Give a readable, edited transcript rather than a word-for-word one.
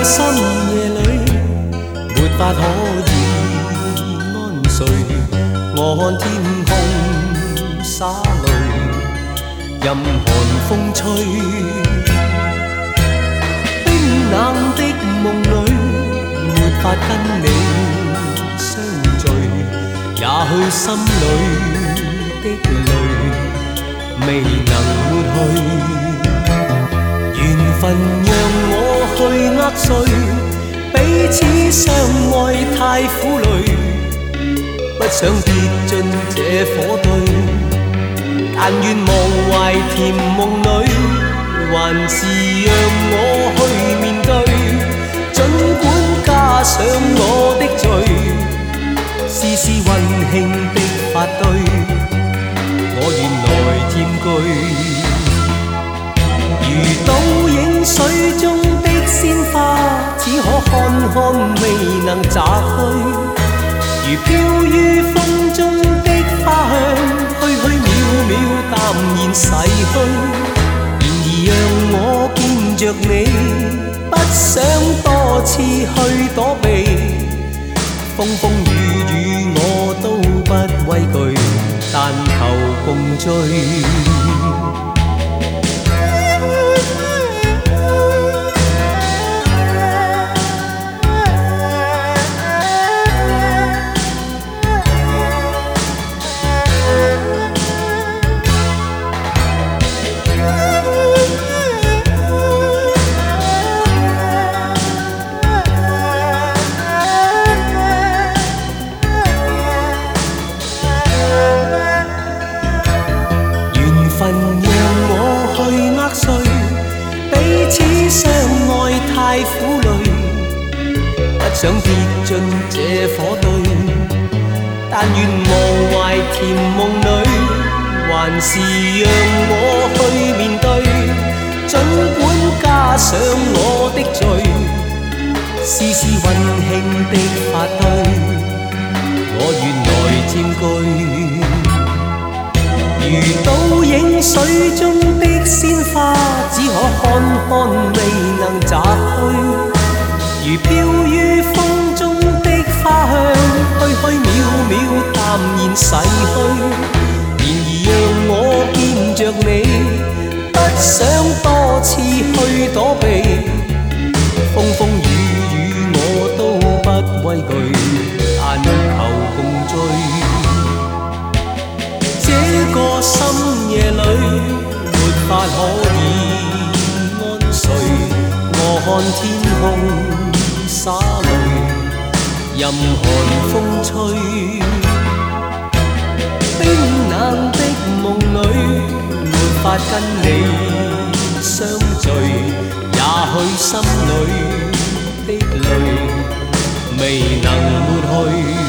深夜里，沒法可以安睡。我看天空灑淚，任寒風吹。冰冷的夢裏，沒法跟你相聚，也許心裏的淚未能抹去。緣分讓我去握碎，彼此相愛太苦累，不想跌進這火堆。但願忘懷甜夢裏，還是讓我去面對。儘管加上我的罪，絲絲溫馨的發堆，我願來佔據。如倒影水中的鮮花，只可看看未能摘去。如飄於風中的花香，虛虛渺渺淡然逝去。然而讓我見着你，不想多次去躲避。風風雨雨我都不畏懼，但求共聚。緣分讓我去握碎，彼此相愛太苦累，不想跌進這火堆。但願忘懷甜夢裏，還是讓我去面對。儘管加上我的罪，絲絲溫馨的發堆，我願來佔據。如倒影水中的鮮花，只可看看未能摘去。如飄於風中的花香，虛虛渺渺淡然逝去。然而讓我見着你，不想多次去躲避。風風雨雨我都不畏懼，但求共聚。這個深夜裏，沒法可以安睡。我看天空灑淚，任寒風吹。冰冷的夢裏，沒法跟你相聚，也許心裏的淚未能抹去。